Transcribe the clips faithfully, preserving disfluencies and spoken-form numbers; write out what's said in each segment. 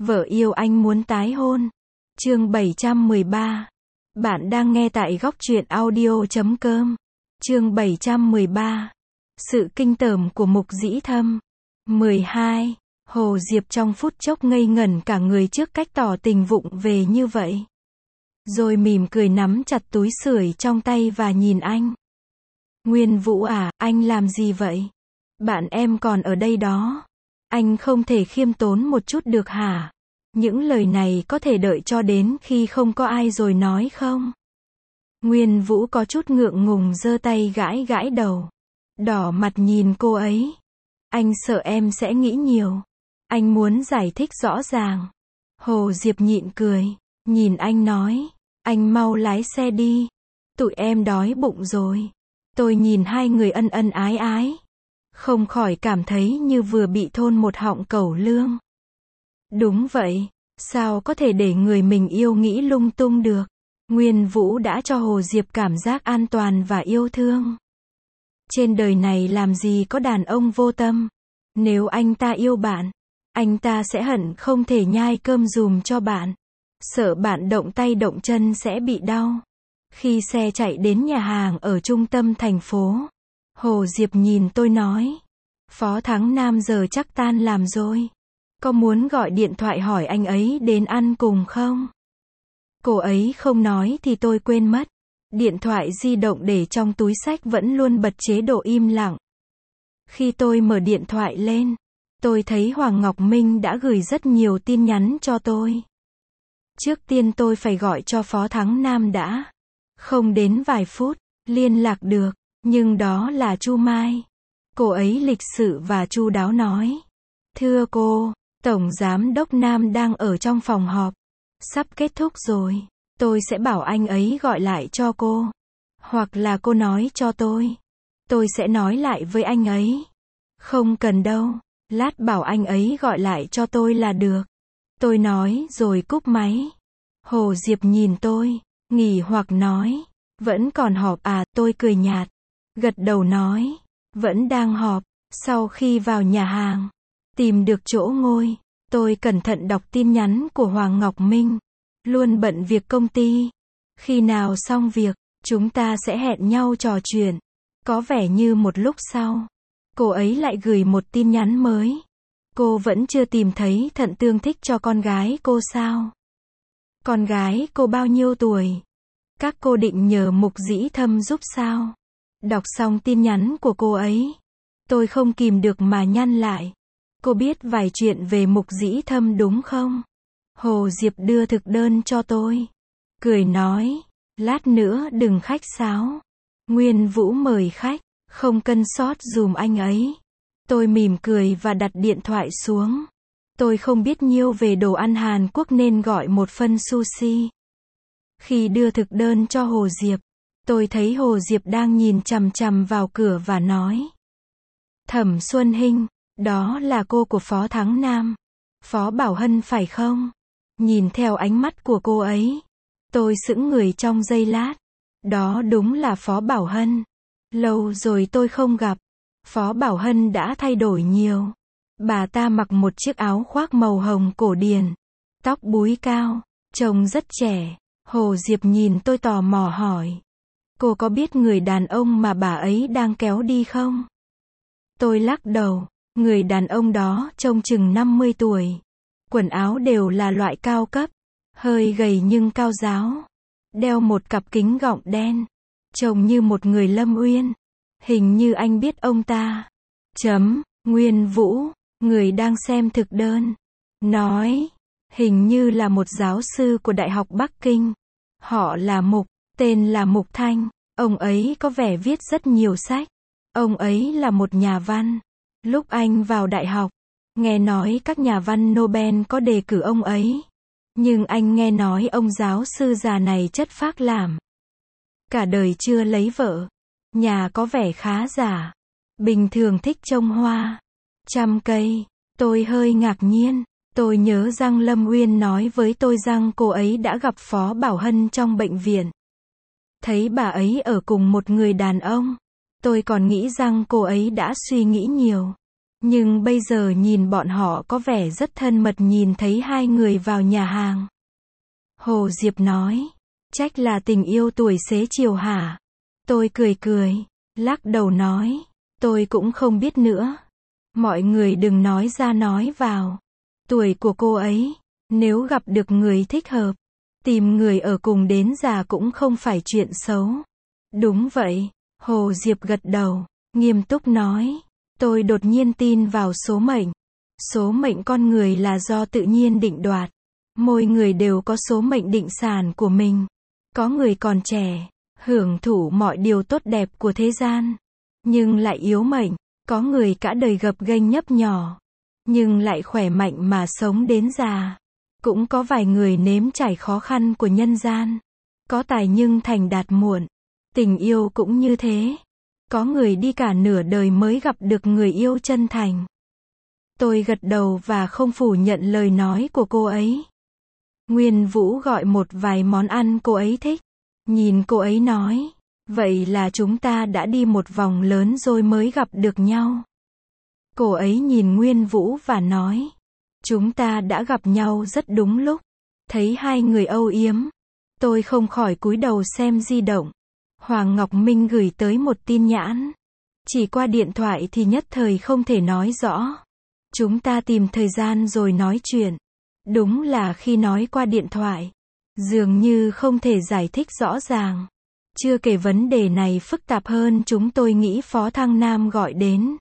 Vợ yêu anh muốn tái hôn. Chương bảy trăm mười ba. Bạn đang nghe tại góc truyện audio chấm com. Chương bảy trăm mười ba. Sự kinh tởm của Mục Dĩ Thâm. mười hai. Hồ Diệp trong phút chốc ngây ngẩn cả người trước cách tỏ tình vụng về như vậy. Rồi mỉm cười nắm chặt túi sưởi trong tay và nhìn anh. Nguyên Vũ à, anh làm gì vậy? Bạn em còn ở đây đó. Anh không thể khiêm tốn một chút được hả? Những lời này có thể đợi cho đến khi không có ai rồi nói không? Nguyên Vũ có chút ngượng ngùng giơ tay gãi gãi đầu. Đỏ mặt nhìn cô ấy. Anh sợ em sẽ nghĩ nhiều. Anh muốn giải thích rõ ràng. Hồ Diệp nhịn cười. Nhìn anh nói. Anh mau lái xe đi. Tụi em đói bụng rồi. Tôi nhìn hai người ân ân ái ái. Không khỏi cảm thấy như vừa bị thôn một họng cẩu lương. Đúng vậy. Sao có thể để người mình yêu nghĩ lung tung được? Nguyên Vũ đã cho Hồ Diệp cảm giác an toàn và yêu thương. Trên đời này làm gì có đàn ông vô tâm. Nếu anh ta yêu bạn, anh ta sẽ hận không thể nhai cơm giùm cho bạn. Sợ bạn động tay động chân sẽ bị đau. Khi xe chạy đến nhà hàng ở trung tâm thành phố, Hồ Diệp nhìn tôi nói. Phó Thắng Nam giờ chắc tan làm rồi. Có muốn gọi điện thoại hỏi anh ấy đến ăn cùng không? Cô ấy không nói thì tôi quên mất. Điện thoại di động để trong túi xách vẫn luôn bật chế độ im lặng. Khi tôi mở điện thoại lên, tôi thấy Hoàng Ngọc Minh đã gửi rất nhiều tin nhắn cho tôi. Trước tiên tôi phải gọi cho Phó Thắng Nam đã. Không đến vài phút, liên lạc được, nhưng đó là Chu Mai. Cô ấy lịch sự và chu đáo nói. Thưa cô, Tổng Giám đốc Nam đang ở trong phòng họp. Sắp kết thúc rồi. Tôi sẽ bảo anh ấy gọi lại cho cô. Hoặc là cô nói cho tôi. Tôi sẽ nói lại với anh ấy. Không cần đâu. Lát bảo anh ấy gọi lại cho tôi là được. Tôi nói rồi cúp máy. Hồ Diệp nhìn tôi, nghỉ hoặc nói. Vẫn còn họp à? Tôi cười nhạt. Gật đầu nói. Vẫn đang họp. Sau khi vào nhà hàng, tìm được chỗ ngồi, tôi cẩn thận đọc tin nhắn của Hoàng Ngọc Minh. Luôn bận việc công ty. Khi nào xong việc, chúng ta sẽ hẹn nhau trò chuyện. Có vẻ như một lúc sau, cô ấy lại gửi một tin nhắn mới. Cô vẫn chưa tìm thấy thận tương thích cho con gái cô sao? Con gái cô bao nhiêu tuổi? Các cô định nhờ Mục Dĩ Thâm giúp sao? Đọc xong tin nhắn của cô ấy, tôi không kìm được mà nhăn lại. Cô biết vài chuyện về Mục Dĩ Thâm đúng không? Hồ Diệp đưa thực đơn cho tôi. Cười nói, lát nữa đừng khách sáo. Nguyên Vũ mời khách, không cân sót dùm anh ấy. Tôi mỉm cười và đặt điện thoại xuống. Tôi không biết nhiều về đồ ăn Hàn Quốc nên gọi một phân sushi. Khi đưa thực đơn cho Hồ Diệp, tôi thấy Hồ Diệp đang nhìn chằm chằm vào cửa và nói. Thẩm Xuân Hinh, đó là cô của Phó Thắng Nam. Phó Bảo Hân phải không? Nhìn theo ánh mắt của cô ấy, tôi sững người trong giây lát. Đó đúng là Phó Bảo Hân. Lâu rồi tôi không gặp. Phó Bảo Hân đã thay đổi nhiều. Bà ta mặc một chiếc áo khoác màu hồng cổ điển. Tóc búi cao, trông rất trẻ. Hồ Diệp nhìn tôi tò mò hỏi. Cô có biết người đàn ông mà bà ấy đang kéo đi không? Tôi lắc đầu. Người đàn ông đó trông chừng năm mươi tuổi. Quần áo đều là loại cao cấp. Hơi gầy nhưng cao ráo. Đeo một cặp kính gọng đen. Trông như một người Lâm Uyên. Hình như anh biết ông ta. Chấm, Nguyên Vũ, người đang xem thực đơn. Nói, hình như là một giáo sư của Đại học Bắc Kinh. Họ là Mục, tên là Mục Thanh. Ông ấy có vẻ viết rất nhiều sách. Ông ấy là một nhà văn. Lúc anh vào đại học, nghe nói các nhà văn Nobel có đề cử ông ấy. Nhưng anh nghe nói ông giáo sư già này chất phác lảm. Cả đời chưa lấy vợ. Nhà có vẻ khá giả. Bình thường thích trồng hoa, chăm cây. Tôi hơi ngạc nhiên. Tôi nhớ rằng Lâm Uyên nói với tôi rằng cô ấy đã gặp Phó Bảo Hân trong bệnh viện. Thấy bà ấy ở cùng một người đàn ông. Tôi còn nghĩ rằng cô ấy đã suy nghĩ nhiều. Nhưng bây giờ nhìn bọn họ có vẻ rất thân mật nhìn thấy hai người vào nhà hàng. Hồ Diệp nói, trách là tình yêu tuổi xế chiều hả? Tôi cười cười, lắc đầu nói, tôi cũng không biết nữa. Mọi người đừng nói ra nói vào. Tuổi của cô ấy, nếu gặp được người thích hợp, tìm người ở cùng đến già cũng không phải chuyện xấu. Đúng vậy, Hồ Diệp gật đầu, nghiêm túc nói, tôi đột nhiên tin vào số mệnh. Số mệnh con người là do tự nhiên định đoạt. Mỗi người đều có số mệnh định sản của mình. Có người còn trẻ, hưởng thụ mọi điều tốt đẹp của thế gian, nhưng lại yếu mệnh. Có người cả đời gập ghềnh nhấp nhỏ, nhưng lại khỏe mạnh mà sống đến già. Cũng có vài người nếm trải khó khăn của nhân gian. Có tài nhưng thành đạt muộn. Tình yêu cũng như thế. Có người đi cả nửa đời mới gặp được người yêu chân thành. Tôi gật đầu và không phủ nhận lời nói của cô ấy. Nguyên Vũ gọi một vài món ăn cô ấy thích. Nhìn cô ấy nói, vậy là chúng ta đã đi một vòng lớn rồi mới gặp được nhau. Cô ấy nhìn Nguyên Vũ và nói, chúng ta đã gặp nhau rất đúng lúc. Thấy hai người âu yếm, tôi không khỏi cúi đầu xem di động. Hoàng Ngọc Minh gửi tới một tin nhắn. Chỉ qua điện thoại thì nhất thời không thể nói rõ. Chúng ta tìm thời gian rồi nói chuyện. Đúng là khi nói qua điện thoại, dường như không thể giải thích rõ ràng. Chưa kể vấn đề này phức tạp hơn chúng tôi nghĩ. Phó Thăng Nam gọi đến.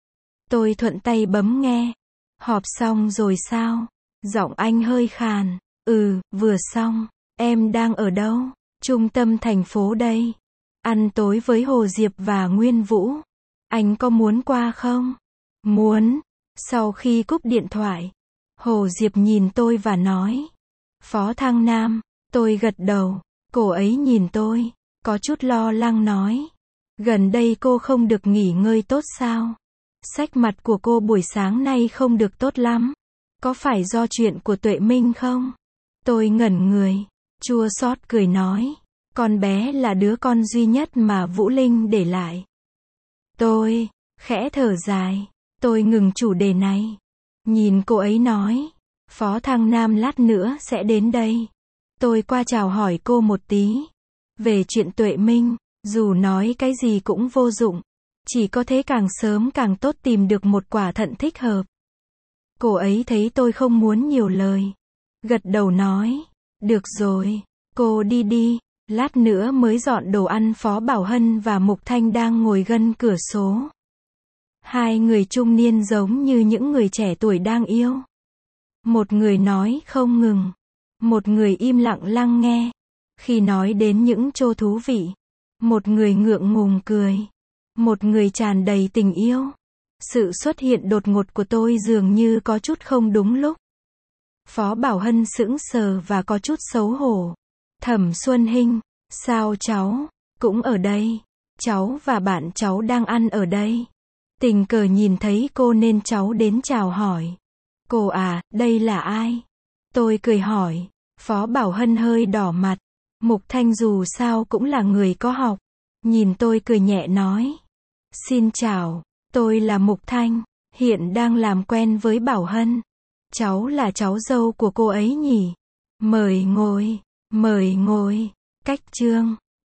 Tôi thuận tay bấm nghe. Họp xong rồi sao? Giọng anh hơi khàn. Ừ, vừa xong. Em đang ở đâu? Trung tâm thành phố đây. Ăn tối với Hồ Diệp và Nguyên Vũ. Anh có muốn qua không? Muốn. Sau khi cúp điện thoại, Hồ Diệp nhìn tôi và nói, Phó Thăng Nam. Tôi gật đầu. Cô ấy nhìn tôi, có chút lo lắng nói, gần đây cô không được nghỉ ngơi tốt sao? Sắc mặt của cô buổi sáng nay không được tốt lắm. Có phải do chuyện của Tuệ Minh không? Tôi ngẩn người, chua xót cười nói, con bé là đứa con duy nhất mà Vũ Linh để lại. Tôi khẽ thở dài, tôi ngừng chủ đề này. Nhìn cô ấy nói, Phó Thăng Nam lát nữa sẽ đến đây. Tôi qua chào hỏi cô một tí. Về chuyện Tuệ Minh, dù nói cái gì cũng vô dụng. Chỉ có thế càng sớm càng tốt tìm được một quả thận thích hợp. Cô ấy thấy tôi không muốn nhiều lời. Gật đầu nói, được rồi, cô đi đi. Lát nữa mới dọn đồ ăn. Phó Bảo Hân và Mục Thanh đang ngồi gần cửa sổ. Hai người trung niên giống như những người trẻ tuổi đang yêu. Một người nói không ngừng. Một người im lặng lắng nghe. Khi nói đến những chỗ thú vị, một người ngượng ngùng cười. Một người tràn đầy tình yêu. Sự xuất hiện đột ngột của tôi dường như có chút không đúng lúc. Phó Bảo Hân sững sờ và có chút xấu hổ. Thẩm Xuân Hinh, sao cháu cũng ở đây? Cháu và bạn cháu đang ăn ở đây. Tình cờ nhìn thấy cô nên cháu đến chào hỏi. Cô à, đây là ai? Tôi cười hỏi. Phó Bảo Hân hơi đỏ mặt. Mục Thanh dù sao cũng là người có học. Nhìn tôi cười nhẹ nói. Xin chào, tôi là Mục Thanh, hiện đang làm quen với Bảo Hân. Cháu là cháu dâu của cô ấy nhỉ? Mời ngồi, mời ngồi. Cách chương